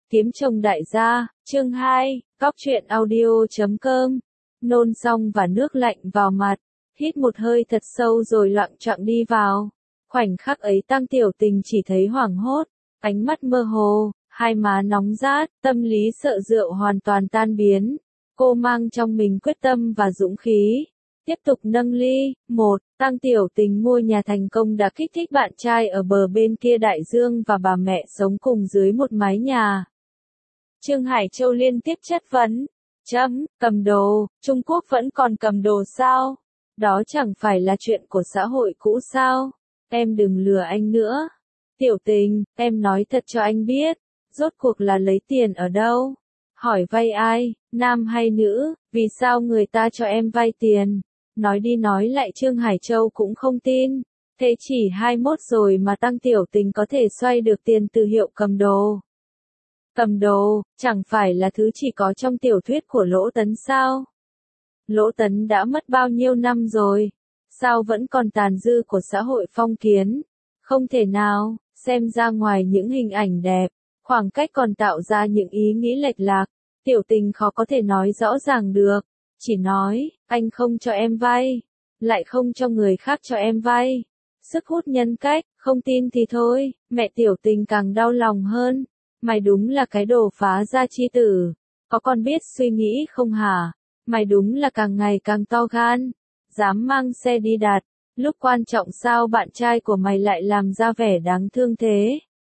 Kiếm chồng đại gia, chương 2, góc truyện audio.com. Nôn xong và nước lạnh vào mặt, hít một hơi thật sâu rồi loạng choạng đi vào. Khoảnh khắc ấy Tăng Tiểu Tình chỉ thấy hoảng hốt, ánh mắt mơ hồ, hai má nóng rát, tâm lý sợ rượu hoàn toàn tan biến. Cô mang trong mình quyết tâm và dũng khí. Tiếp tục nâng ly. 1. Tăng Tiểu Tình mua nhà thành công đã kích thích bạn trai ở bờ bên kia đại dương và bà mẹ sống cùng dưới một mái nhà. Trương Hải Châu liên tiếp chất vấn. Cầm đồ, Trung Quốc vẫn còn cầm đồ sao? Đó chẳng phải là chuyện của xã hội cũ sao? Em đừng lừa anh nữa. Tiểu Tình, em nói thật cho anh biết, rốt cuộc là lấy tiền ở đâu? Hỏi vay ai, nam hay nữ, vì sao người ta cho em vay tiền? Nói đi nói lại Trương Hải Châu cũng không tin. Thế chỉ 21 rồi mà Tăng Tiểu Tình có thể xoay được tiền từ hiệu cầm đồ. Cầm đồ, chẳng phải là thứ chỉ có trong tiểu thuyết của Lỗ Tấn sao? Lỗ Tấn đã mất bao nhiêu năm rồi? Sao vẫn còn tàn dư của xã hội phong kiến? Không thể nào, xem ra ngoài những hình ảnh đẹp, khoảng cách còn tạo ra những ý nghĩ lệch lạc. Tiểu Tình khó có thể nói rõ ràng được. Chỉ nói, anh không cho em vay, lại không cho người khác cho em vay. Sức hút nhân cách, không tin thì thôi. Mẹ Tiểu Tình càng đau lòng hơn. Mày đúng là cái đồ phá gia chi tử. Có con biết suy nghĩ không hả? Mày đúng là càng ngày càng to gan. Dám mang xe đi đặt. Lúc quan trọng sao bạn trai của mày lại làm ra vẻ đáng thương thế?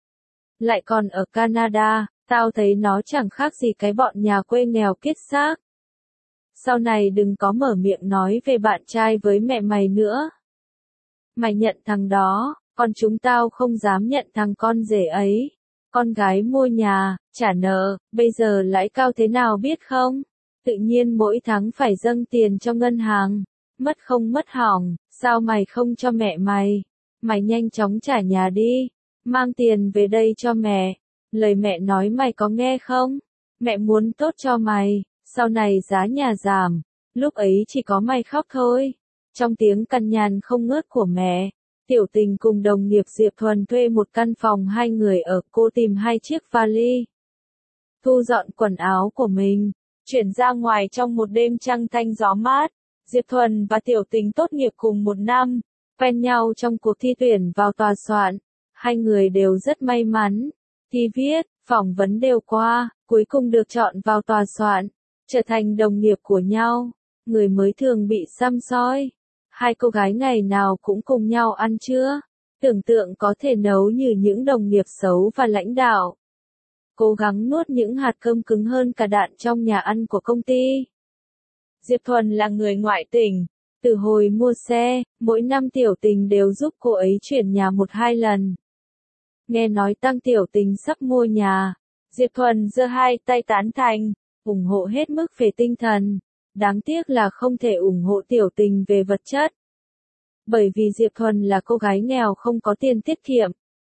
Lại còn ở Canada, tao thấy nó chẳng khác gì cái bọn nhà quê nghèo kiết xác. Sau này đừng có mở miệng nói về bạn trai với mẹ mày nữa. Mày nhận thằng đó, còn chúng tao không dám nhận thằng con rể ấy. Con gái mua nhà, trả nợ, bây giờ lãi cao thế nào biết không? Tự nhiên mỗi tháng phải dâng tiền cho ngân hàng. Mất không mất hỏng, sao mày không cho mẹ mày? Mày nhanh chóng trả nhà đi. Mang tiền về đây cho mẹ. Lời mẹ nói mày có nghe không? Mẹ muốn tốt cho mày. Sau này giá nhà giảm. Lúc ấy chỉ có mày khóc thôi. Trong tiếng cằn nhằn không ngớt của mẹ, Tiểu Tình cùng đồng nghiệp Diệp Thuần thuê một căn phòng hai người ở. Cô tìm 2 chiếc vali, thu dọn quần áo của mình, chuyển ra ngoài trong một đêm trăng thanh gió mát. Diệp Thuần và Tiểu Tình tốt nghiệp cùng một năm, quen nhau trong cuộc thi tuyển vào tòa soạn. Hai người đều rất may mắn, thi viết, phỏng vấn đều qua, cuối cùng được chọn vào tòa soạn, trở thành đồng nghiệp của nhau. Người mới thường bị săm soi. Hai cô gái ngày nào cũng cùng nhau ăn trưa, tưởng tượng có thể nấu như những đồng nghiệp xấu và lãnh đạo. Cố gắng nuốt những hạt cơm cứng hơn cả đạn trong nhà ăn của công ty. Diệp Thuần là người ngoại tỉnh. Từ hồi mua xe, mỗi năm Tiểu Tình đều giúp cô ấy chuyển nhà 1-2 lần. Nghe nói Tăng Tiểu Tình sắp mua nhà, Diệp Thuần giơ 2 tay tán thành, ủng hộ hết mức về tinh thần. Đáng tiếc là không thể ủng hộ Tiểu Tình về vật chất. Bởi vì Diệp Thuần là cô gái nghèo không có tiền tiết kiệm.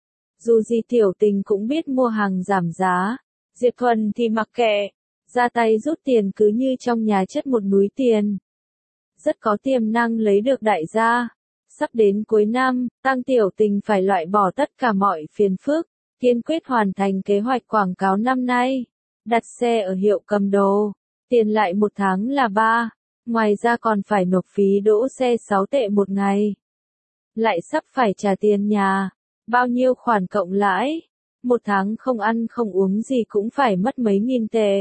Dù gì Tiểu Tình cũng biết mua hàng giảm giá. Diệp Thuần thì mặc kệ, ra tay rút tiền cứ như trong nhà chất một núi tiền. Rất có tiềm năng lấy được đại gia. Sắp đến cuối năm, Tăng Tiểu Tình phải loại bỏ tất cả mọi phiền phức, kiên quyết hoàn thành kế hoạch quảng cáo năm nay. Đặt xe ở hiệu cầm đồ, tiền lại 1 tháng là 3, ngoài ra còn phải nộp phí đỗ xe 6 tệ một ngày. Lại sắp phải trả tiền nhà, bao nhiêu khoản cộng lãi, 1 tháng không ăn không uống gì cũng phải mất mấy nghìn tệ.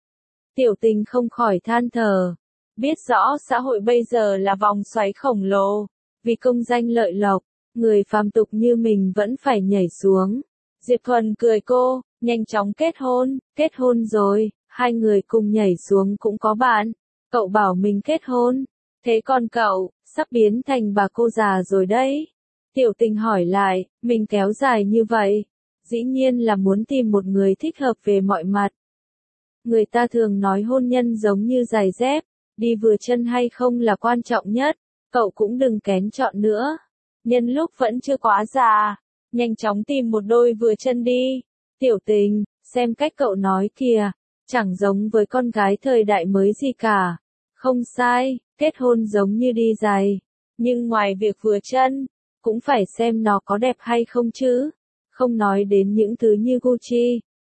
Tiểu Tình không khỏi than thở, biết rõ xã hội bây giờ là vòng xoáy khổng lồ, vì công danh lợi lộc, người phàm tục như mình vẫn phải nhảy xuống. Diệp Thuần cười cô, nhanh chóng kết hôn rồi, 2 người cùng nhảy xuống cũng có bạn. Cậu bảo mình kết hôn, thế còn cậu, sắp biến thành bà cô già rồi đấy. Tiểu Tình hỏi lại, mình kéo dài như vậy, dĩ nhiên là muốn tìm một người thích hợp về mọi mặt. Người ta thường nói hôn nhân giống như giày dép, đi vừa chân hay không là quan trọng nhất, cậu cũng đừng kén chọn nữa. Nhân lúc vẫn chưa quá già, nhanh chóng tìm một đôi vừa chân đi. Tiểu Tình, xem cách cậu nói kìa, chẳng giống với con gái thời đại mới gì cả. Không sai, kết hôn giống như đi giày, nhưng ngoài việc vừa chân, cũng phải xem nó có đẹp hay không chứ. Không nói đến những thứ như Gucci,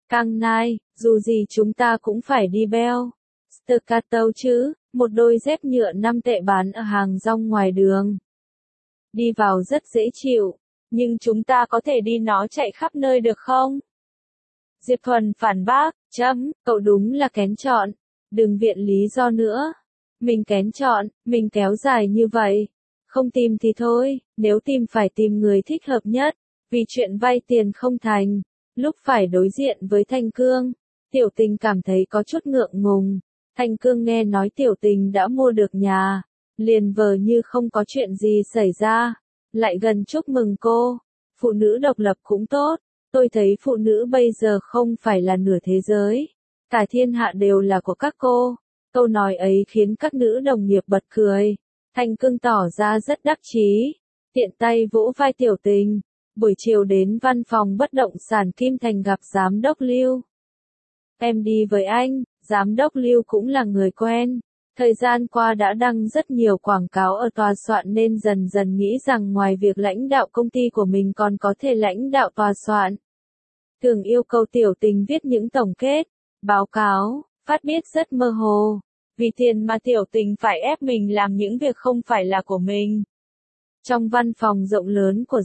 Cang Nai, dù gì chúng ta cũng phải đi Bell Staccato chứ, một đôi dép nhựa 5 tệ bán ở hàng rong ngoài đường. Đi vào rất dễ chịu, nhưng chúng ta có thể đi nó chạy khắp nơi được không? Diệp Thuần phản bác, cậu đúng là kén chọn, đừng viện lý do nữa. Mình kén chọn, mình kéo dài như vậy. Không tìm thì thôi, nếu tìm phải tìm người thích hợp nhất, vì chuyện vay tiền không thành. Lúc phải đối diện với Thanh Cương, Tiểu Tình cảm thấy có chút ngượng ngùng. Thanh Cương nghe nói Tiểu Tình đã mua được nhà, liền vờ như không có chuyện gì xảy ra, lại gần chúc mừng cô. Phụ nữ độc lập cũng tốt, tôi thấy phụ nữ bây giờ không phải là nửa thế giới, cả thiên hạ đều là của các cô. Câu nói ấy khiến các nữ đồng nghiệp bật cười. Thanh Cương tỏ ra rất đắc chí, tiện tay vỗ vai Tiểu Tình. Buổi chiều đến văn phòng bất động sản Kim Thành gặp giám đốc Lưu. Em đi với anh, giám đốc Lưu cũng là người quen. Thời gian qua đã đăng rất nhiều quảng cáo ở tòa soạn nên dần dần nghĩ rằng ngoài việc lãnh đạo công ty của mình còn có thể lãnh đạo tòa soạn. Thường yêu cầu Tiểu Tình viết những tổng kết, báo cáo, phát biết rất mơ hồ. Vì tiền mà Tiểu Tình phải ép mình làm những việc không phải là của mình. Trong văn phòng rộng lớn của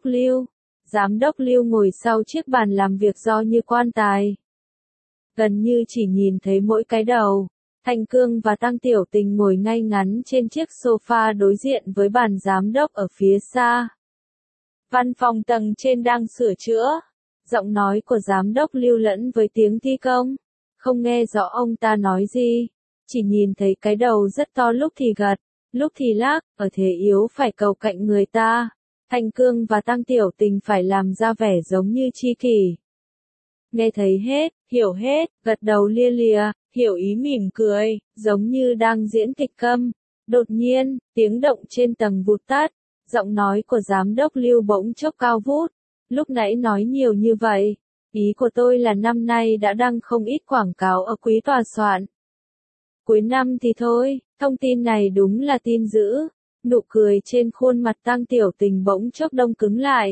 giám đốc Lưu ngồi sau chiếc bàn làm việc do như quan tài. Gần như chỉ nhìn thấy mỗi cái đầu. Thanh Cương và Tăng Tiểu Tình ngồi ngay ngắn trên chiếc sofa đối diện với bàn giám đốc ở phía xa. Văn phòng tầng trên đang sửa chữa. Giọng nói của giám đốc Lưu lẫn với tiếng thi công. Không nghe rõ ông ta nói gì. Chỉ nhìn thấy cái đầu rất to lúc thì gật, lúc thì lắc, ở thế yếu phải cầu cạnh người ta. Thanh Cương và Tăng Tiểu Tình phải làm ra vẻ giống như tri kỷ. Nghe thấy hết, hiểu hết, gật đầu lia lịa, hiểu ý mỉm cười, giống như đang diễn kịch câm. Đột nhiên, tiếng động trên tầng vụt tắt, giọng nói của giám đốc Lưu bỗng chốc cao vút. Lúc nãy nói nhiều như vậy, ý của tôi là năm nay đã đăng không ít quảng cáo ở quý tòa soạn. Cuối năm thì thôi, thông tin này đúng là tin dữ. Nụ cười trên khuôn mặt Tăng Tiểu Tình bỗng chốc đông cứng lại.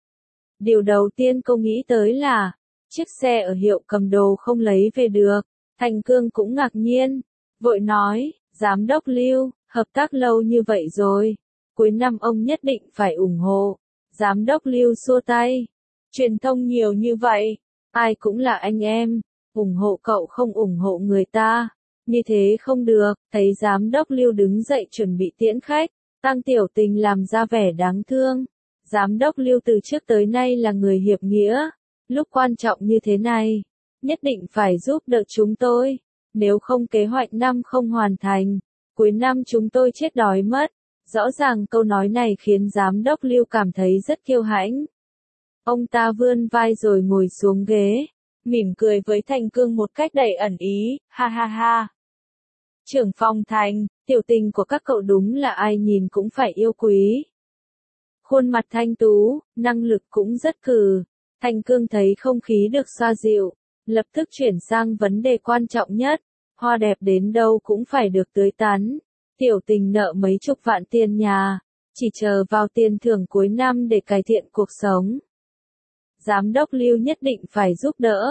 Điều đầu tiên cô nghĩ tới là, chiếc xe ở hiệu cầm đồ không lấy về được. Thanh Cương cũng ngạc nhiên, vội nói, giám đốc Lưu, hợp tác lâu như vậy rồi, cuối năm ông nhất định phải ủng hộ. Giám đốc Lưu xua tay, truyền thông nhiều như vậy, ai cũng là anh em, ủng hộ cậu không ủng hộ người ta. Như thế không được, thấy giám đốc Lưu đứng dậy chuẩn bị tiễn khách, Tăng Tiểu Tình làm ra vẻ đáng thương. Giám đốc Lưu từ trước tới nay là người hiệp nghĩa, lúc quan trọng như thế này, nhất định phải giúp đỡ chúng tôi, nếu không kế hoạch năm không hoàn thành, cuối năm chúng tôi chết đói mất. Rõ ràng câu nói này khiến giám đốc Lưu cảm thấy rất kiêu hãnh. Ông ta vươn vai rồi ngồi xuống ghế, mỉm cười với Thanh Cương một cách đầy ẩn ý, ha ha ha. Trưởng phòng Thành, Tiểu Tình của các cậu đúng là ai nhìn cũng phải yêu quý. Khuôn mặt thanh tú, năng lực cũng rất cừ. Thanh Cương thấy không khí được xoa dịu, lập tức chuyển sang vấn đề quan trọng nhất. Hoa đẹp đến đâu cũng phải được tưới tắn. Tiểu Tình nợ mấy chục vạn tiền nhà, chỉ chờ vào tiền thưởng cuối năm để cải thiện cuộc sống. Giám đốc Lưu nhất định phải giúp đỡ.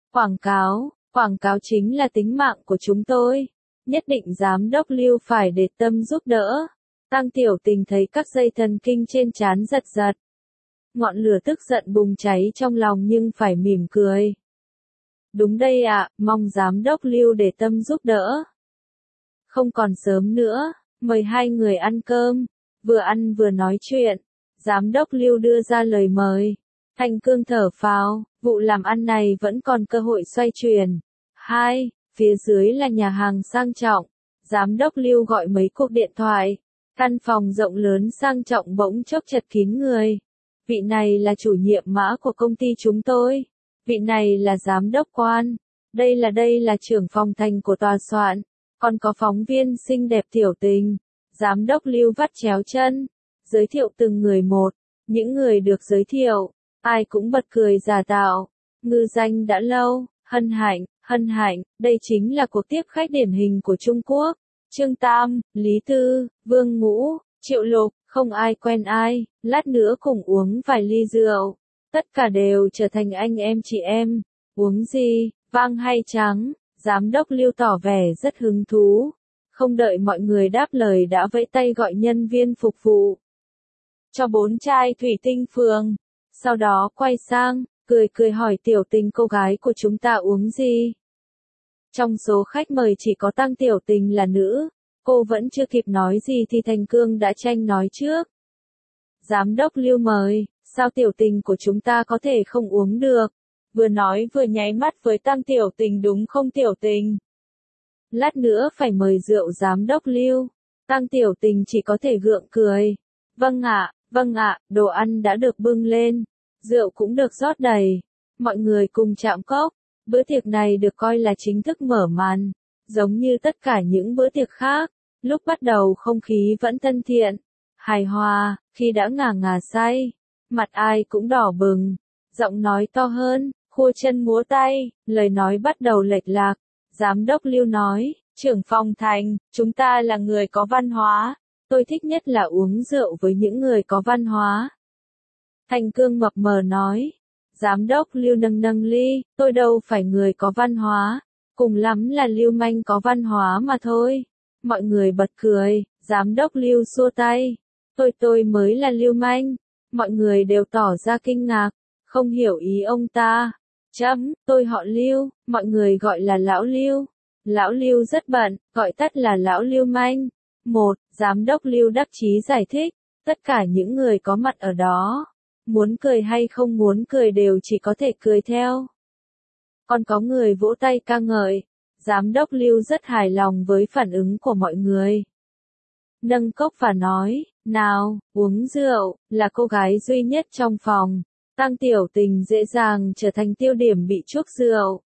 Quảng cáo chính là tính mạng của chúng tôi. Nhất định giám đốc Lưu phải để tâm giúp đỡ. Tăng Tiểu Tình thấy các dây thần kinh trên trán giật giật. Ngọn lửa tức giận bùng cháy trong lòng nhưng phải mỉm cười. Đúng đây ạ, mong giám đốc Lưu để tâm giúp đỡ. Không còn sớm nữa, mời hai người ăn cơm. Vừa ăn vừa nói chuyện, giám đốc Lưu đưa ra lời mời. Thanh Cương thở phào, vụ làm ăn này vẫn còn cơ hội xoay chuyển. Phía dưới là nhà hàng sang trọng. Giám đốc Lưu gọi mấy cuộc điện thoại. Căn phòng rộng lớn sang trọng bỗng chốc chật kín người. Vị này là chủ nhiệm mã của công ty chúng tôi. Vị này là giám đốc quan. Đây là trưởng phòng Thành của tòa soạn. Còn có phóng viên xinh đẹp Tiểu Tình. Giám đốc Lưu vắt chéo chân, giới thiệu từng người một. Những người được giới thiệu, ai cũng bật cười giả tạo. Ngư danh đã lâu, hân hạnh, đây chính là cuộc tiếp khách điển hình của Trung Quốc. Trương Tam, Lý Tư, Vương Ngũ, Triệu Lục, không ai quen ai, lát nữa cùng uống vài ly rượu. Tất cả đều trở thành anh em chị em. Uống gì, vang hay trắng? Giám đốc Lưu tỏ vẻ rất hứng thú. Không đợi mọi người đáp lời đã vẫy tay gọi nhân viên phục vụ. Cho 4 chai thủy tinh phường. Sau đó quay sang, cười cười hỏi Tiểu Tình cô gái của chúng ta uống gì. Trong số khách mời chỉ có Tăng Tiểu Tình là nữ. Cô vẫn chưa kịp nói gì thì Thành Cương đã tranh nói trước. Giám đốc Lưu mời, sao Tiểu Tình của chúng ta có thể không uống được? Vừa nói vừa nháy mắt với Tăng Tiểu Tình đúng không Tiểu Tình? Lát nữa phải mời rượu giám đốc Lưu. Tăng Tiểu Tình chỉ có thể gượng cười. Vâng ạ, đồ ăn đã được bưng lên. Rượu cũng được rót đầy. Mọi người cùng chạm cốc. Bữa tiệc này được coi là chính thức mở màn. Giống như tất cả những bữa tiệc khác. Lúc bắt đầu không khí vẫn thân thiện, hài hòa, khi đã ngà ngà say. Mặt ai cũng đỏ bừng. Giọng nói to hơn, khua chân múa tay, lời nói bắt đầu lệch lạc. Giám đốc Lưu nói, trưởng phòng Thành, chúng ta là người có văn hóa. Tôi thích nhất là uống rượu với những người có văn hóa. Thành Cương mập mờ nói. Giám đốc Lưu nâng ly, tôi đâu phải người có văn hóa. Cùng lắm là lưu manh có văn hóa mà thôi. Mọi người bật cười, giám đốc Lưu xua tay. Tôi mới là lưu manh. Mọi người đều tỏ ra kinh ngạc, không hiểu ý ông ta. Tôi họ Lưu, mọi người gọi là Lão Lưu. Lão Lưu rất bận, gọi tắt là Lão Lưu manh. Giám đốc Lưu đắc chí giải thích, tất cả những người có mặt ở đó, muốn cười hay không muốn cười đều chỉ có thể cười theo. Còn có người vỗ tay ca ngợi, giám đốc Lưu rất hài lòng với phản ứng của mọi người. Nâng cốc và nói, nào, uống rượu, là cô gái duy nhất trong phòng. Tăng Tiểu Tình dễ dàng trở thành tiêu điểm bị chuốc rượu.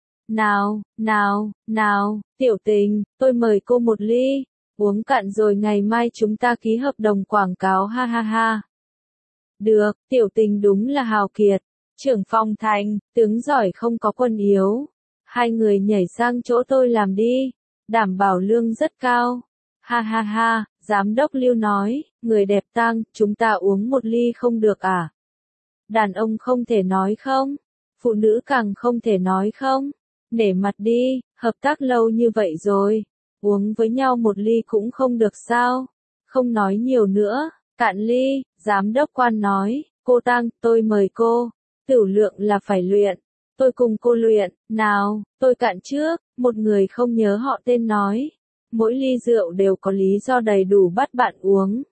Nào, Tiểu Tình, tôi mời cô một ly. Uống cạn rồi ngày mai chúng ta ký hợp đồng quảng cáo ha ha ha. Được, Tiểu Tình đúng là hào kiệt. Trưởng phòng Thành, tướng giỏi không có quân yếu. Hai người nhảy sang chỗ tôi làm đi. Đảm bảo lương rất cao. Ha ha ha, giám đốc Lưu nói, người đẹp Tăng, chúng ta uống một ly không được à? Đàn ông không thể nói không? Phụ nữ càng không thể nói không? Nể mặt đi, hợp tác lâu như vậy rồi. Uống với nhau một ly cũng không được sao? Không nói nhiều nữa, cạn ly, giám đốc Quan nói, cô Tăng, tôi mời cô. Tửu lượng là phải luyện. Tôi cùng cô luyện, nào, tôi cạn trước, một người không nhớ họ tên nói. Mỗi ly rượu đều có lý do đầy đủ bắt bạn uống.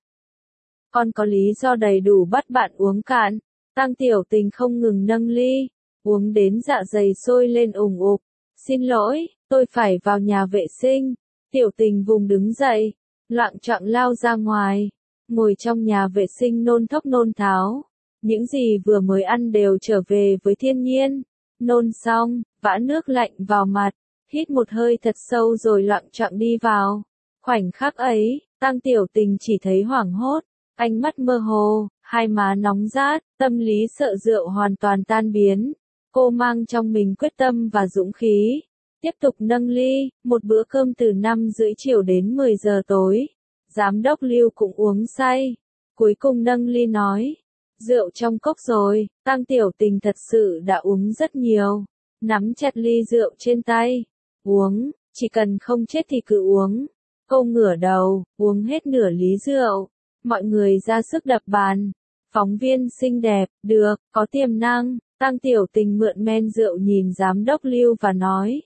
Còn có lý do đầy đủ bắt bạn uống cạn. Tăng Tiểu Tình không ngừng nâng ly, uống đến dạ dày sôi lên ủng ục. Xin lỗi, tôi phải vào nhà vệ sinh. Tiểu Tình vùng đứng dậy, loạng choạng lao ra ngoài, ngồi trong nhà vệ sinh nôn thốc nôn tháo. Những gì vừa mới ăn đều trở về với thiên nhiên. Nôn xong, vã nước lạnh vào mặt, hít một hơi thật sâu rồi loạng choạng đi vào. Khoảnh khắc ấy, Tăng Tiểu Tình chỉ thấy hoảng hốt, ánh mắt mơ hồ, hai má nóng rát, tâm lý sợ rượu hoàn toàn tan biến. Cô mang trong mình quyết tâm và dũng khí. Tiếp tục nâng ly, một bữa cơm từ 5:30 chiều đến 10 giờ tối. Giám đốc Lưu cũng uống say. Cuối cùng nâng ly nói, rượu trong cốc rồi. Tăng Tiểu Tình thật sự đã uống rất nhiều. Nắm chặt ly rượu trên tay. Uống, chỉ cần không chết thì cứ uống. Cô ngửa đầu, uống hết nửa ly rượu. Mọi người ra sức đập bàn. Phóng viên xinh đẹp, được, có tiềm năng. Tăng Tiểu Tình mượn men rượu nhìn giám đốc Lưu và nói.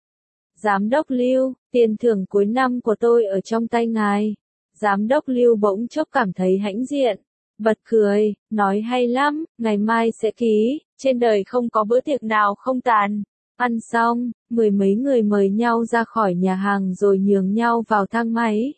Giám đốc Lưu, tiền thưởng cuối năm của tôi ở trong tay ngài. Giám đốc Lưu bỗng chốc cảm thấy hãnh diện. Bật cười, nói hay lắm, ngày mai sẽ ký, trên đời không có bữa tiệc nào không tàn. Ăn xong, mười mấy người mời nhau ra khỏi nhà hàng rồi nhường nhau vào thang máy.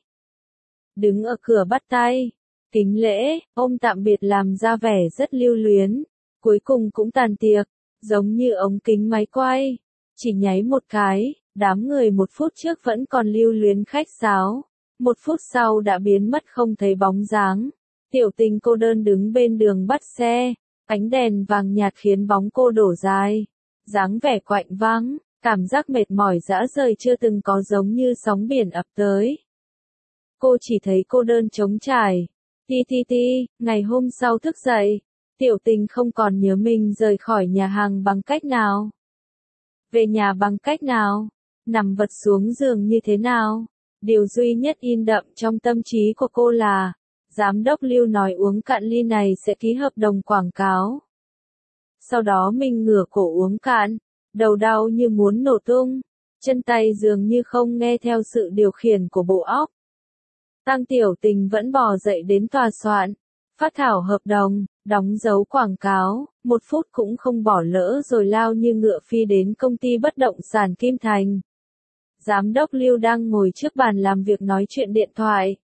Đứng ở cửa bắt tay, kính lễ, ôm tạm biệt làm ra vẻ rất lưu luyến. Cuối cùng cũng tàn tiệc, giống như ống kính máy quay. Chỉ nháy một cái, đám người một phút trước vẫn còn lưu luyến khách sáo. Một phút sau đã biến mất không thấy bóng dáng. Tiểu Tình cô đơn đứng bên đường bắt xe, ánh đèn vàng nhạt khiến bóng cô đổ dài. Dáng vẻ quạnh vắng, cảm giác mệt mỏi rã rời chưa từng có giống như sóng biển ập tới. Cô chỉ thấy cô đơn trống trải. Ngày hôm sau thức dậy, Tiểu Tình không còn nhớ mình rời khỏi nhà hàng bằng cách nào. Về nhà bằng cách nào? Nằm vật xuống giường như thế nào? Điều duy nhất in đậm trong tâm trí của cô là, giám đốc Lưu nói uống cạn ly này sẽ ký hợp đồng quảng cáo. Sau đó mình ngửa cổ uống cạn, đầu đau như muốn nổ tung, chân tay dường như không nghe theo sự điều khiển của bộ óc. Tăng Tiểu Tình vẫn bò dậy đến tòa soạn, phát thảo hợp đồng, đóng dấu quảng cáo, 1 phút cũng không bỏ lỡ rồi lao như ngựa phi đến công ty bất động sản Kim Thành. Giám đốc Lưu đang ngồi trước bàn làm việc nói chuyện điện thoại.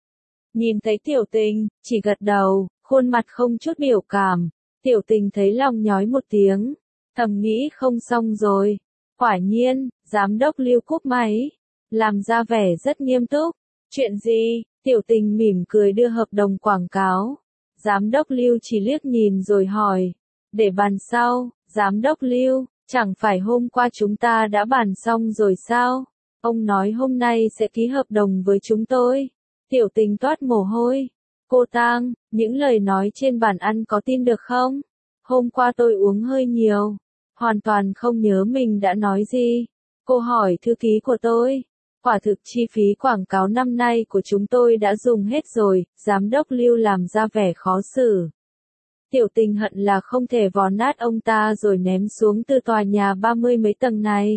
Nhìn thấy Tiểu Tình, chỉ gật đầu, khuôn mặt không chút biểu cảm. Tiểu Tình thấy lòng nhói một tiếng, thầm nghĩ không xong rồi. Quả nhiên, giám đốc Lưu cúp máy, làm ra vẻ rất nghiêm túc. Chuyện gì? Tiểu Tình mỉm cười đưa hợp đồng quảng cáo. Giám đốc Lưu chỉ liếc nhìn rồi hỏi. Để bàn sau, giám đốc Lưu, chẳng phải hôm qua chúng ta đã bàn xong rồi sao? Ông nói hôm nay sẽ ký hợp đồng với chúng tôi. Tiểu Tình toát mồ hôi. Cô Tang, những lời nói trên bàn ăn có tin được không? Hôm qua tôi uống hơi nhiều. Hoàn toàn không nhớ mình đã nói gì. Cô hỏi thư ký của tôi. Quả thực chi phí quảng cáo năm nay của chúng tôi đã dùng hết rồi, giám đốc Lưu làm ra vẻ khó xử. Tiểu Tình hận là không thể vò nát ông ta rồi ném xuống từ tòa nhà 30 mấy tầng này.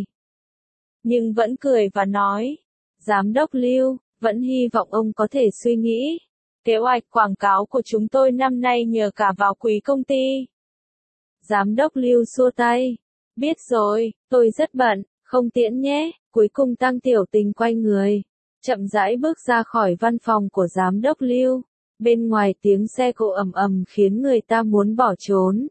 Nhưng vẫn cười và nói, giám đốc Lưu, vẫn hy vọng ông có thể suy nghĩ. Kế hoạch quảng cáo của chúng tôi năm nay nhờ cả vào quý công ty. Giám đốc Lưu xua tay. Biết rồi, tôi rất bận, không tiễn nhé. Cuối cùng Tăng Tiểu Tình quay người, chậm rãi bước ra khỏi văn phòng của giám đốc Lưu. Bên ngoài tiếng xe cộ ầm ầm khiến người ta muốn bỏ trốn.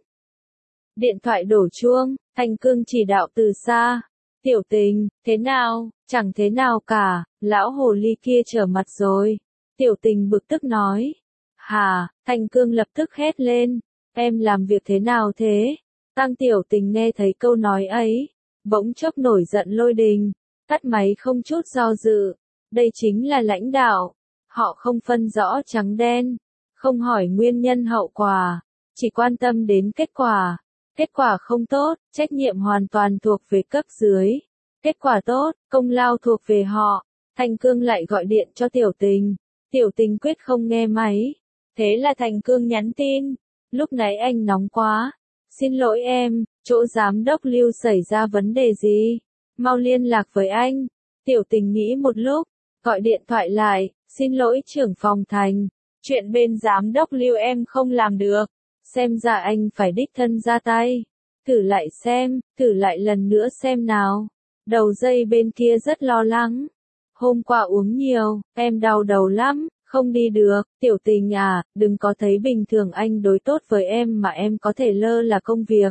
Điện thoại đổ chuông, Thanh Cương chỉ đạo từ xa. Tiểu Tình, thế nào? Chẳng thế nào cả, lão hồ ly kia trở mặt rồi. Tiểu Tình bực tức nói. Hà, Thanh Cương lập tức hét lên. Em làm việc thế nào thế? Tăng Tiểu Tình nghe thấy câu nói ấy, bỗng chốc nổi giận lôi đình, tắt máy không chút do dự. Đây chính là lãnh đạo. Họ không phân rõ trắng đen, không hỏi nguyên nhân hậu quả, chỉ quan tâm đến kết quả. Kết quả không tốt, trách nhiệm hoàn toàn thuộc về cấp dưới. Kết quả tốt, công lao thuộc về họ. Thanh Cương lại gọi điện cho Tiểu Tình. Tiểu Tình quyết không nghe máy. Thế là Thanh Cương nhắn tin. Lúc nãy anh nóng quá. Xin lỗi em, chỗ giám đốc Lưu xảy ra vấn đề gì? Mau liên lạc với anh. Tiểu Tình nghĩ một lúc, gọi điện thoại lại. Xin lỗi trưởng phòng Thành. Chuyện bên giám đốc Lưu em không làm được. Xem ra anh phải đích thân ra tay. Thử lại xem, thử lại lần nữa xem nào. Đầu dây bên kia rất lo lắng. Hôm qua uống nhiều, em đau đầu lắm, không đi được. Tiểu Tình à, đừng có thấy bình thường anh đối tốt với em mà em có thể lơ là công việc.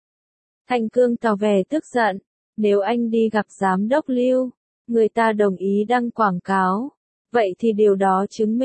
Thanh Cương tỏ vẻ tức giận. Nếu anh đi gặp giám đốc Lưu, người ta đồng ý đăng quảng cáo. Vậy thì điều đó chứng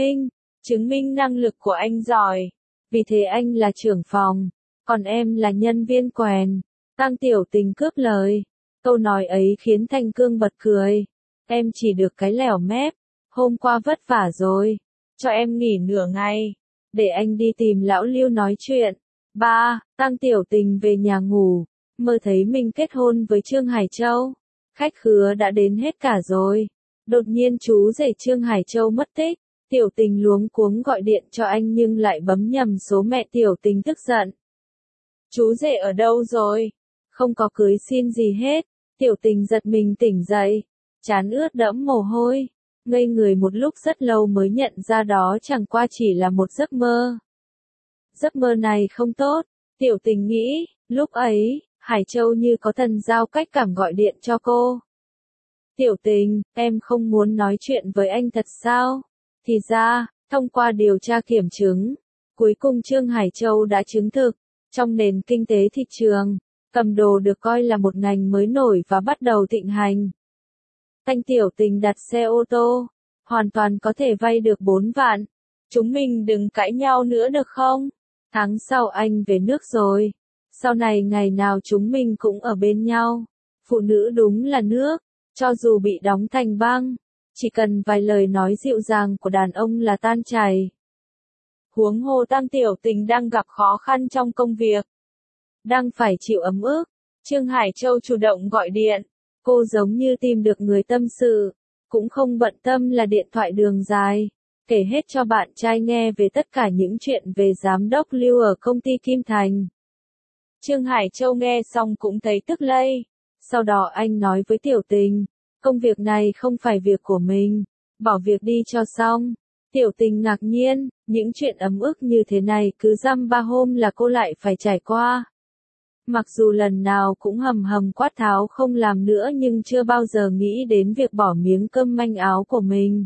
minh năng lực của anh giỏi. Vì thế anh là trưởng phòng, còn em là nhân viên quèn. Tăng Tiểu Tình cướp lời. Câu nói ấy khiến Thanh Cương bật cười. Em chỉ được cái lẻo mép. Hôm qua vất vả rồi. Cho em nghỉ nửa ngày. Để anh đi tìm lão Lưu nói chuyện. 3. Tăng Tiểu Tình về nhà ngủ. Mơ thấy mình kết hôn với Trương Hải Châu. Khách khứa đã đến hết cả rồi. Đột nhiên chú rể Trương Hải Châu mất tích. Tiểu Tình luống cuống gọi điện cho anh nhưng lại bấm nhầm số. Mẹ Tiểu Tình tức giận. Chú rể ở đâu rồi? Không có cưới xin gì hết. Tiểu Tình giật mình tỉnh dậy. Trán ướt đẫm mồ hôi. Ngây người một lúc rất lâu mới nhận ra đó chẳng qua chỉ là một giấc mơ. Giấc mơ này không tốt. Tiểu Tình nghĩ, lúc ấy, Hải Châu như có thần giao cách cảm gọi điện cho cô. Tiểu Tình, em không muốn nói chuyện với anh thật sao? Thì ra, thông qua điều tra kiểm chứng, cuối cùng Trương Hải Châu đã chứng thực, trong nền kinh tế thị trường, cầm đồ được coi là một ngành mới nổi và bắt đầu thịnh hành. Thanh Tiểu Tình đặt xe ô tô, hoàn toàn có thể vay được 4 vạn. Chúng mình đừng cãi nhau nữa được không? Tháng sau anh về nước rồi. Sau này ngày nào chúng mình cũng ở bên nhau. Phụ nữ đúng là nước, cho dù bị đóng thành băng, chỉ cần vài lời nói dịu dàng của đàn ông là tan chảy. Huống hồ Tam Tiểu Tình đang gặp khó khăn trong công việc, đang phải chịu ấm ức, Trương Hải Châu chủ động gọi điện. Cô giống như tìm được người tâm sự, cũng không bận tâm là điện thoại đường dài, kể hết cho bạn trai nghe về tất cả những chuyện về giám đốc Lưu ở công ty Kim Thành. Trương Hải Châu nghe xong cũng thấy tức lây. Sau đó anh nói với Tiểu Tình, công việc này không phải việc của mình, bỏ việc đi cho xong. Tiểu Tình ngạc nhiên, những chuyện ấm ức như thế này cứ dăm ba hôm là cô lại phải trải qua. Mặc dù lần nào cũng hầm hầm quát tháo không làm nữa nhưng chưa bao giờ nghĩ đến việc bỏ miếng cơm manh áo của mình.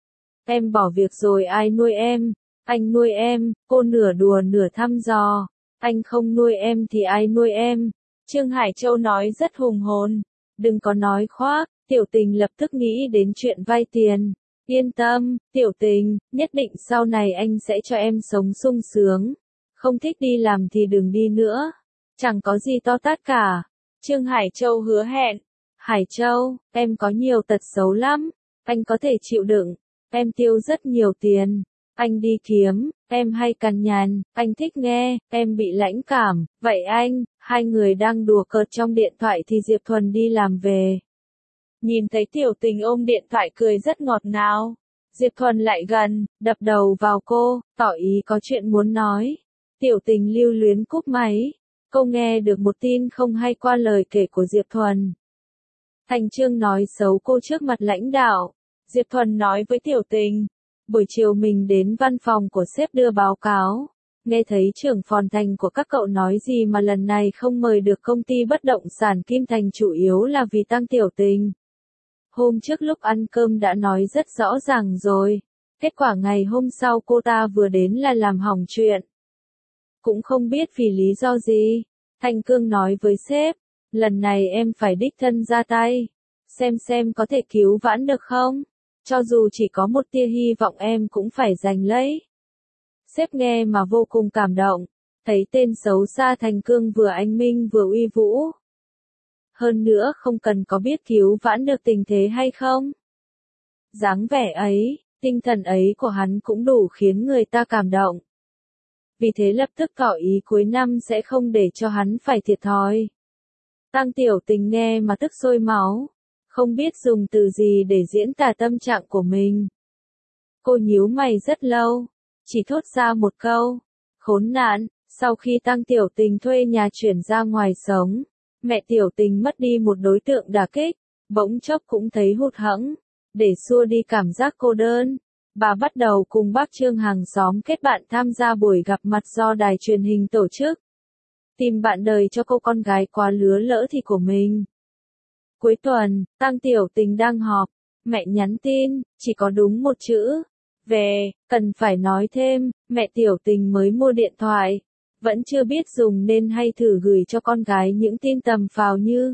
Em bỏ việc rồi ai nuôi em? Anh nuôi em, cô nửa đùa nửa thăm dò. Anh không nuôi em thì ai nuôi em? Trương Hải Châu nói rất hùng hồn. Đừng có nói khoác, Tiểu Tình lập tức nghĩ đến chuyện vay tiền. Yên tâm, Tiểu Tình, nhất định sau này anh sẽ cho em sống sung sướng. Không thích đi làm thì đừng đi nữa. Chẳng có gì to tát cả. Trương Hải Châu hứa hẹn. Hải Châu, em có nhiều tật xấu lắm. Anh có thể chịu đựng. Em tiêu rất nhiều tiền. Anh đi kiếm, em hay cằn nhằn, anh thích nghe, em bị lãnh cảm. Vậy anh, hai người đang đùa cợt trong điện thoại thì Diệp Thuần đi làm về. Nhìn thấy Tiểu Tình ôm điện thoại cười rất ngọt ngào. Diệp Thuần lại gần, đập đầu vào cô, tỏ ý có chuyện muốn nói. Tiểu Tình lưu luyến cúp máy. Cô nghe được một tin không hay qua lời kể của Diệp Thuần. Thành Trương nói xấu cô trước mặt lãnh đạo. Diệp Thuần nói với Tiểu Tình. Buổi chiều mình đến văn phòng của sếp đưa báo cáo. Nghe thấy trưởng phòng thành của các cậu nói gì mà lần này không mời được công ty bất động sản Kim Thành chủ yếu là vì tăng Tiểu Tình. Hôm trước lúc ăn cơm đã nói rất rõ ràng rồi. Kết quả ngày hôm sau cô ta vừa đến là làm hỏng chuyện. Cũng không biết vì lý do gì. Thành Cương nói với sếp, lần này em phải đích thân ra tay. Xem có thể cứu vãn được không? Cho dù chỉ có một tia hy vọng em cũng phải giành lấy. Sếp nghe mà vô cùng cảm động. Thấy tên xấu xa Thành Cương vừa anh minh vừa uy vũ. Hơn nữa không cần có biết cứu vãn được tình thế hay không. Dáng vẻ ấy, tinh thần ấy của hắn cũng đủ khiến người ta cảm động. Vì thế lập tức tỏ ý cuối năm sẽ không để cho hắn phải thiệt thòi. Tăng Tiểu Tình nghe mà tức sôi máu. Không biết dùng từ gì để diễn tả tâm trạng của mình. Cô nhíu mày rất lâu. Chỉ thốt ra một câu. Khốn nạn, sau khi Tăng Tiểu Tình thuê nhà chuyển ra ngoài sống. Mẹ Tiểu Tình mất đi một đối tượng đả kích. Bỗng chốc cũng thấy hụt hẫng. Để xua đi cảm giác cô đơn. Bà bắt đầu cùng bác Trương hàng xóm kết bạn tham gia buổi gặp mặt do đài truyền hình tổ chức. Tìm bạn đời cho cô con gái quá lứa lỡ thì của mình. Cuối tuần, Tăng Tiểu Tình đang họp. Mẹ nhắn tin, chỉ có đúng một chữ. Về, cần phải nói thêm, mẹ Tiểu Tình mới mua điện thoại. Vẫn chưa biết dùng nên hay thử gửi cho con gái những tin tầm phào như.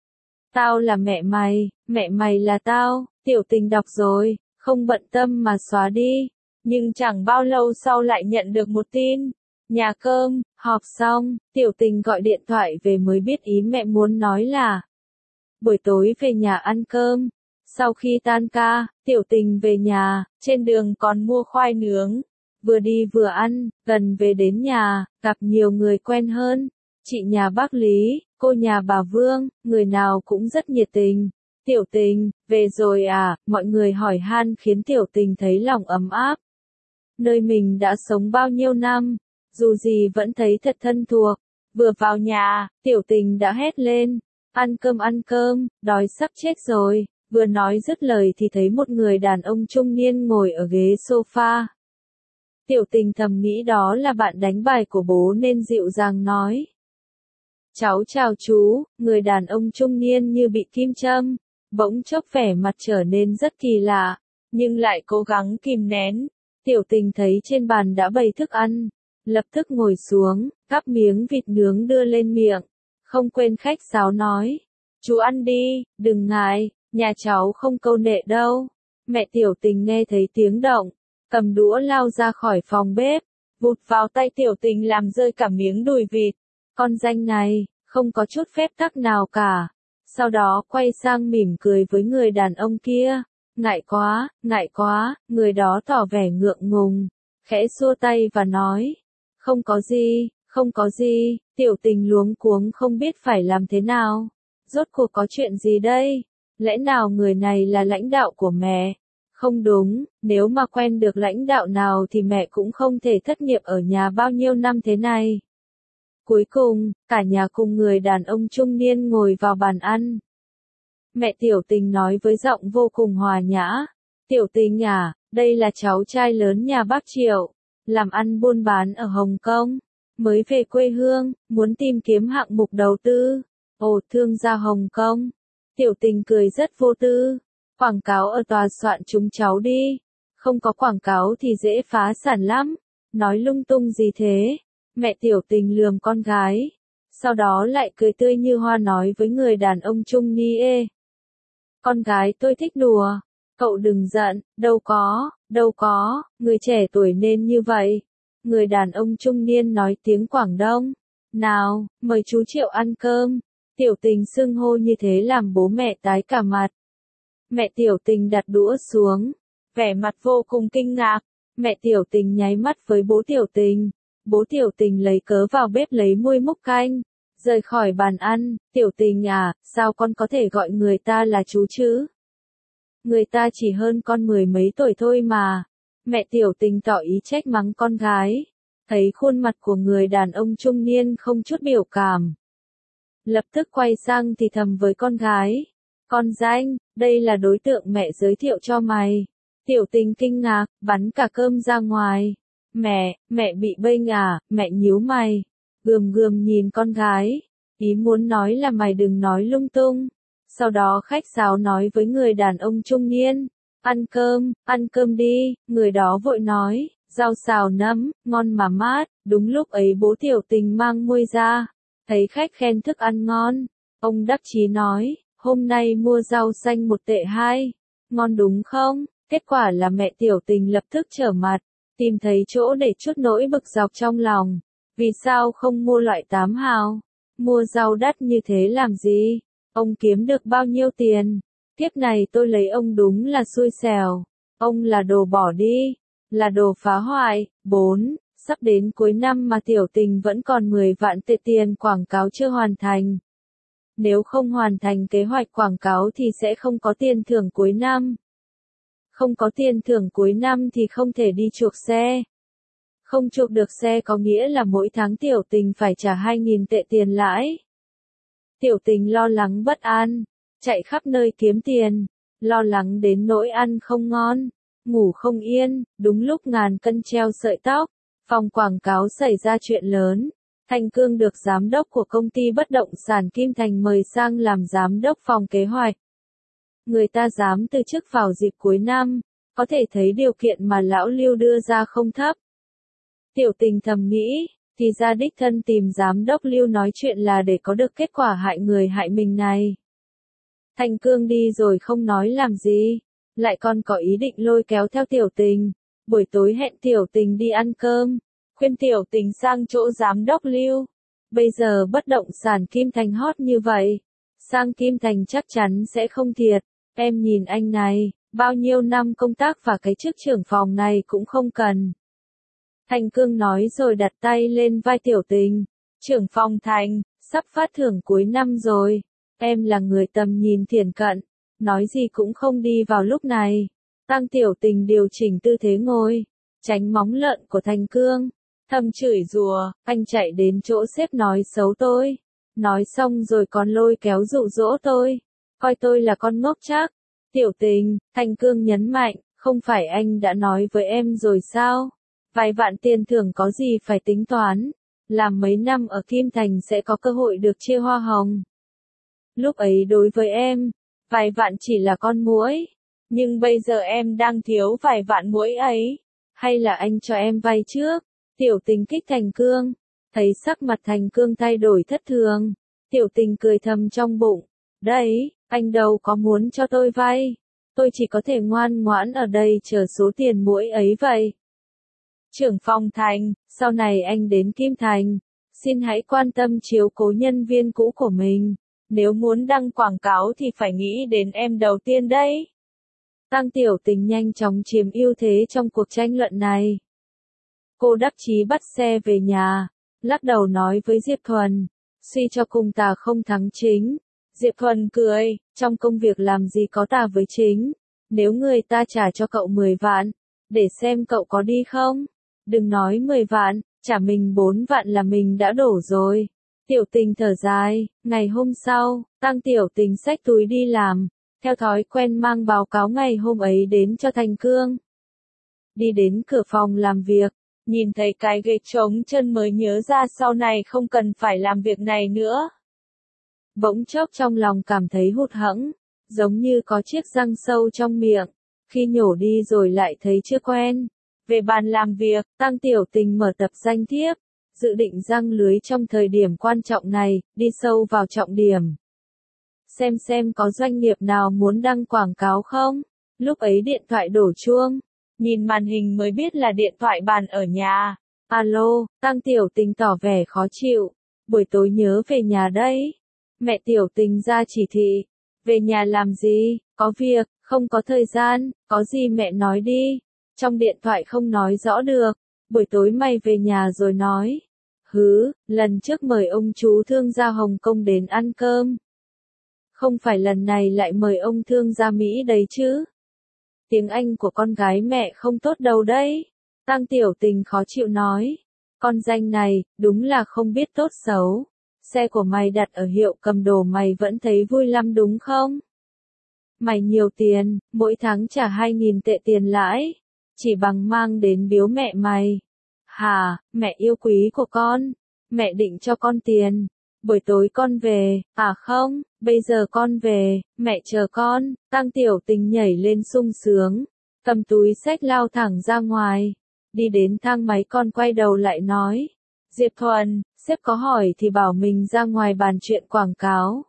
Tao là mẹ mày là tao, Tiểu Tình đọc rồi. Không bận tâm mà xóa đi. Nhưng chẳng bao lâu sau lại nhận được một tin. Nhà cơm, họp xong, Tiểu Tình gọi điện thoại về mới biết ý mẹ muốn nói là buổi tối về nhà ăn cơm. Sau khi tan ca, Tiểu Tình về nhà, trên đường còn mua khoai nướng. Vừa đi vừa ăn, gần về đến nhà, gặp nhiều người quen hơn. Chị nhà bác Lý, cô nhà bà Vương, người nào cũng rất nhiệt tình. Tiểu Tình, về rồi à, mọi người hỏi han khiến Tiểu Tình thấy lòng ấm áp. Nơi mình đã sống bao nhiêu năm, dù gì vẫn thấy thật thân thuộc. Vừa vào nhà, Tiểu Tình đã hét lên, ăn cơm, đói sắp chết rồi. Vừa nói dứt lời thì thấy một người đàn ông trung niên ngồi ở ghế sofa. Tiểu Tình thầm nghĩ đó là bạn đánh bài của bố nên dịu dàng nói. Cháu chào chú, người đàn ông trung niên như bị kim châm. Bỗng chốc vẻ mặt trở nên rất kỳ lạ, nhưng lại cố gắng kìm nén. Tiểu Tình thấy trên bàn đã bày thức ăn, lập tức ngồi xuống, gắp miếng vịt nướng đưa lên miệng, không quên khách sáo nói. Chú ăn đi, đừng ngại, nhà cháu không câu nệ đâu. Mẹ Tiểu Tình nghe thấy tiếng động, cầm đũa lao ra khỏi phòng bếp, vụt vào tay Tiểu Tình làm rơi cả miếng đùi vịt. Con danh này, không có chút phép tắc nào cả. Sau đó quay sang mỉm cười với người đàn ông kia. Ngại quá, người đó tỏ vẻ ngượng ngùng, khẽ xua tay và nói. Không có gì, Tiểu Tình luống cuống không biết phải làm thế nào. Rốt cuộc có chuyện gì đây? Lẽ nào người này là lãnh đạo của mẹ? Không đúng, nếu mà quen được lãnh đạo nào thì mẹ cũng không thể thất nghiệp ở nhà bao nhiêu năm thế này. Cuối cùng, cả nhà cùng người đàn ông trung niên ngồi vào bàn ăn. Mẹ Tiểu Tình nói với giọng vô cùng hòa nhã. Tiểu Tình à, đây là cháu trai lớn nhà bác Triệu, làm ăn buôn bán ở Hồng Kông, mới về quê hương, muốn tìm kiếm hạng mục đầu tư. Ồ, thương gia Hồng Kông. Tiểu Tình cười rất vô tư. Quảng cáo ở tòa soạn chúng cháu đi. Không có quảng cáo thì dễ phá sản lắm. Nói lung tung gì thế? Mẹ Tiểu Tình lườm con gái. Sau đó lại cười tươi như hoa nói với người đàn ông trung niên. Con gái tôi thích đùa. Cậu đừng giận, đâu có, người trẻ tuổi nên như vậy. Người đàn ông trung niên nói tiếng Quảng Đông. Nào, mời chú Triệu ăn cơm. Tiểu Tình xưng hô như thế làm bố mẹ tái cả mặt. Mẹ Tiểu Tình đặt đũa xuống, vẻ mặt vô cùng kinh ngạc. Mẹ Tiểu Tình nháy mắt với bố Tiểu Tình. Bố Tiểu Tình lấy cớ vào bếp lấy muôi múc canh, rời khỏi bàn ăn. Tiểu Tình à, sao con có thể gọi người ta là chú chứ? Người ta chỉ hơn con 10 mấy tuổi thôi mà. Mẹ Tiểu Tình tỏ ý trách mắng con gái. Thấy khuôn mặt của người đàn ông trung niên không chút biểu cảm, lập tức quay sang thì thầm với con gái. Con danh, đây là đối tượng mẹ giới thiệu cho mày. Tiểu Tình kinh ngạc, bắn cả cơm ra ngoài. Mẹ bị bênh à? Mẹ nhíu mày, gườm gườm nhìn con gái. Ý muốn nói là mày đừng nói lung tung. Sau đó khách sáo nói với người đàn ông trung niên. Ăn cơm đi, người đó vội nói. Rau xào nấm, ngon mà mát. Đúng lúc ấy bố Tiểu Tình mang muôi ra. Thấy khách khen thức ăn ngon. Ông đắc chí nói, hôm nay mua rau xanh 1 tệ 2. Ngon đúng không? Kết quả là mẹ Tiểu Tình lập tức trở mặt. Tìm thấy chỗ để chút nỗi bực dọc trong lòng. Vì sao không mua loại 8 hào? Mua rau đắt như thế làm gì? Ông kiếm được bao nhiêu tiền? Kiếp này tôi lấy ông đúng là xui xẻo. Ông là đồ bỏ đi. Là đồ phá hoại. 4. Sắp đến cuối năm mà Tiểu Tình vẫn còn 10 vạn tệ tiền quảng cáo chưa hoàn thành. Nếu không hoàn thành kế hoạch quảng cáo thì sẽ không có tiền thưởng cuối năm. Không có tiền thưởng cuối năm thì không thể đi chuộc xe. Không chuộc được xe có nghĩa là mỗi tháng Tiểu Tình phải trả 2.000 tệ tiền lãi. Tiểu Tình lo lắng bất an, chạy khắp nơi kiếm tiền, lo lắng đến nỗi ăn không ngon, ngủ không yên. Đúng lúc ngàn cân treo sợi tóc, phòng quảng cáo xảy ra chuyện lớn. Thành Cương được giám đốc của công ty bất động sản Kim Thành mời sang làm giám đốc phòng kế hoạch. Người ta dám từ chức vào dịp cuối năm, có thể thấy điều kiện mà lão Lưu đưa ra không thấp. Tiểu Tình thầm nghĩ, thì ra đích thân tìm giám đốc Lưu nói chuyện là để có được kết quả hại người hại mình này. Thành Cương đi rồi không nói làm gì, lại còn có ý định lôi kéo theo Tiểu Tình. Buổi tối hẹn Tiểu Tình đi ăn cơm, khuyên Tiểu Tình sang chỗ giám đốc Lưu. Bây giờ bất động sản Kim Thành hot như vậy, sang Kim Thành chắc chắn sẽ không thiệt. Em nhìn anh này, bao nhiêu năm công tác và cái chức trưởng phòng này cũng không cần. Thành Cương nói rồi đặt tay lên vai Tiểu Tình. Trưởng phòng Thành, sắp phát thưởng cuối năm rồi. Em là người tầm nhìn thiển cận, nói gì cũng không đi vào lúc này. Tăng Tiểu Tình điều chỉnh tư thế ngồi, tránh móng lợn của Thành Cương. Thầm chửi rủa, anh chạy đến chỗ sếp nói xấu tôi. Nói xong rồi còn lôi kéo dụ dỗ tôi. Coi tôi là con ngốc chắc. Tiểu Tình, Thành Cương nhấn mạnh, không phải anh đã nói với em rồi sao? Vài vạn tiền thưởng có gì phải tính toán. Làm mấy năm ở Kim Thành sẽ có cơ hội được chia hoa hồng. Lúc ấy đối với em, vài vạn chỉ là con muỗi. Nhưng bây giờ em đang thiếu vài vạn muỗi ấy. Hay là anh cho em vay trước? Tiểu Tình kích Thành Cương. Thấy sắc mặt Thành Cương thay đổi thất thường. Tiểu Tình cười thầm trong bụng. Đấy, anh đâu có muốn cho tôi vay. Tôi chỉ có thể ngoan ngoãn ở đây chờ số tiền muỗi ấy vậy. Trưởng phòng Thành, sau này anh đến Kim Thành, xin hãy quan tâm chiếu cố nhân viên cũ của mình. Nếu muốn đăng quảng cáo thì phải nghĩ đến em đầu tiên đấy. Tăng Tiểu Tình nhanh chóng chiếm ưu thế trong cuộc tranh luận này. Cô đắc chí bắt xe về nhà, lắc đầu nói với Diệp Thuần, suy cho cùng ta không thắng chính. Diệp Thuần cười, trong công việc làm gì có ta với chính, nếu người ta trả cho cậu 10 vạn, để xem cậu có đi không? Đừng nói 10 vạn, trả mình 4 vạn là mình đã đổ rồi. Tiểu Tình thở dài, ngày hôm sau, Tăng Tiểu Tình xách túi đi làm, theo thói quen mang báo cáo ngày hôm ấy đến cho Thành Cương. Đi đến cửa phòng làm việc, nhìn thấy cái ghế trống chân mới nhớ ra sau này không cần phải làm việc này nữa. Bỗng chốc trong lòng cảm thấy hụt hẫng, giống như có chiếc răng sâu trong miệng, khi nhổ đi rồi lại thấy chưa quen. Về bàn làm việc, Tăng Tiểu Tình mở tập danh thiếp, dự định răng lưới trong thời điểm quan trọng này, đi sâu vào trọng điểm. Xem có doanh nghiệp nào muốn đăng quảng cáo không? Lúc ấy điện thoại đổ chuông, nhìn màn hình mới biết là điện thoại bàn ở nhà. Alo, Tăng Tiểu Tình tỏ vẻ khó chịu, buổi tối nhớ về nhà đấy. Mẹ Tiểu Tình ra chỉ thị, về nhà làm gì, có việc, không có thời gian, có gì mẹ nói đi. Trong điện thoại không nói rõ được, buổi tối mày về nhà rồi nói. Hứ, lần trước mời ông chú thương gia Hồng Kông đến ăn cơm. Không phải lần này lại mời ông thương gia Mỹ đấy chứ. Tiếng Anh của con gái mẹ không tốt đâu đấy. Tăng Tiểu Tình khó chịu nói. Con danh này, đúng là không biết tốt xấu. Xe của mày đặt ở hiệu cầm đồ mày vẫn thấy vui lắm đúng không? Mày nhiều tiền, mỗi tháng trả 2.000 tệ tiền lãi. Chỉ bằng mang đến biếu mẹ mày. Hà, mẹ yêu quý của con. Mẹ định cho con tiền. Buổi tối con về, à không, bây giờ con về, mẹ chờ con. Tăng Tiểu Tình nhảy lên sung sướng, cầm túi xách lao thẳng ra ngoài. Đi đến thang máy con quay đầu lại nói. Diệp Thuần, sếp có hỏi thì bảo mình ra ngoài bàn chuyện quảng cáo.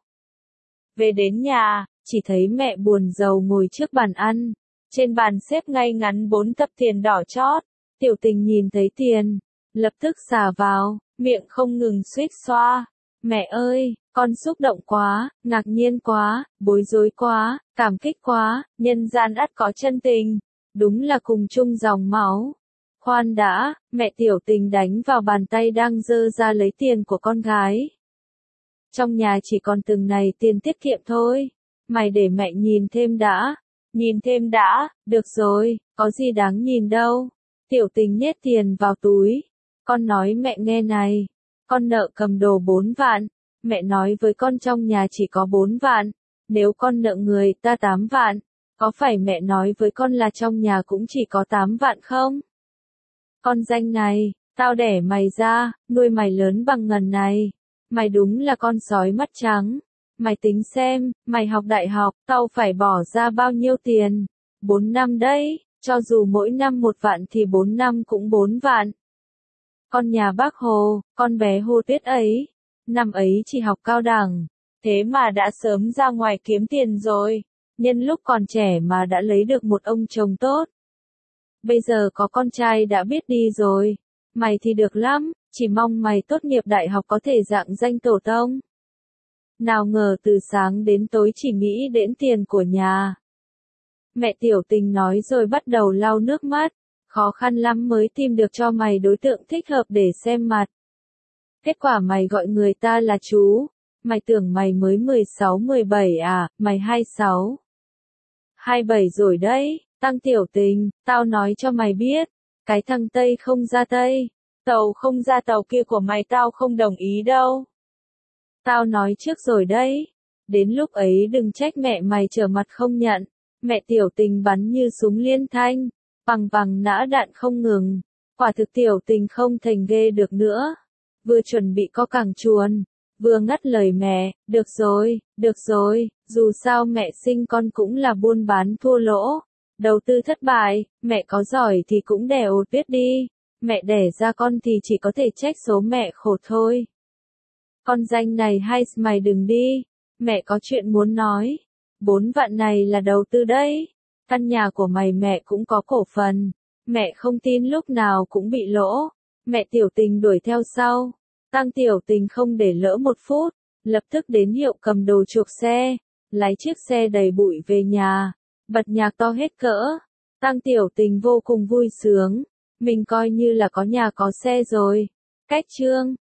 Về đến nhà, chỉ thấy mẹ buồn rầu ngồi trước bàn ăn. Trên bàn xếp ngay ngắn 4 tập tiền đỏ chót. Tiểu Tình nhìn thấy tiền, lập tức xả vào, miệng không ngừng suýt xoa. Mẹ ơi, con xúc động quá, ngạc nhiên quá, bối rối quá, cảm kích quá, nhân gian ắt có chân tình. Đúng là cùng chung dòng máu. Khoan đã, mẹ Tiểu Tình đánh vào bàn tay đang giơ ra lấy tiền của con gái. Trong nhà chỉ còn từng này tiền tiết kiệm thôi. Mày để mẹ nhìn thêm đã. Nhìn thêm đã, được rồi, có gì đáng nhìn đâu. Tiểu Tình nhét tiền vào túi. Con nói mẹ nghe này. Con nợ cầm đồ 4 vạn. Mẹ nói với con trong nhà chỉ có 4 vạn. Nếu con nợ người ta 8 vạn. Có phải mẹ nói với con là trong nhà cũng chỉ có 8 vạn không? Con danh này, tao đẻ mày ra, nuôi mày lớn bằng ngần này. Mày đúng là con sói mắt trắng. Mày tính xem, mày học đại học, tao phải bỏ ra bao nhiêu tiền? 4 năm đấy, cho dù mỗi năm 1 vạn thì 4 năm cũng 4 vạn. Con nhà bác Hồ, con bé Hồ Tuyết ấy, năm ấy chỉ học cao đẳng, thế mà đã sớm ra ngoài kiếm tiền rồi, nhân lúc còn trẻ mà đã lấy được một ông chồng tốt. Bây giờ có con trai đã biết đi rồi, mày thì được lắm, chỉ mong mày tốt nghiệp đại học có thể rạng danh tổ tông. Nào ngờ từ sáng đến tối chỉ nghĩ đến tiền của nhà. Mẹ Tiểu Tình nói rồi bắt đầu lau nước mắt. Khó khăn lắm mới tìm được cho mày đối tượng thích hợp để xem mặt. Kết quả mày gọi người ta là chú. Mày tưởng mày mới 16-17 à, mày 26. 27 rồi đấy, Tăng Tiểu Tình, tao nói cho mày biết. Cái thằng Tây không ra Tây, tàu không ra tàu kia của mày tao không đồng ý đâu. Tao nói trước rồi đấy. Đến lúc ấy đừng trách mẹ mày trở mặt không nhận. Mẹ Tiểu Tình bắn như súng liên thanh. Bằng nã đạn không ngừng. Quả thực Tiểu Tình không thành ghê được nữa. Vừa chuẩn bị có cẳng chuồn. Vừa ngắt lời mẹ. Được rồi. Dù sao mẹ sinh con cũng là buôn bán thua lỗ. Đầu tư thất bại. Mẹ có giỏi thì cũng đẻ ột biết đi. Mẹ đẻ ra con thì chỉ có thể trách số mẹ khổ thôi. Con danh này hay mày đừng đi. Mẹ có chuyện muốn nói. 4 vạn này là đầu tư đấy. Căn nhà của mày mẹ cũng có cổ phần. Mẹ không tin lúc nào cũng bị lỗ. Mẹ Tiểu Tình đuổi theo sau. Tăng Tiểu Tình không để lỡ 1 phút. Lập tức đến hiệu cầm đồ chuộc xe. Lái chiếc xe đầy bụi về nhà. Bật nhạc to hết cỡ. Tăng Tiểu Tình vô cùng vui sướng. Mình coi như là có nhà có xe rồi. Cách chương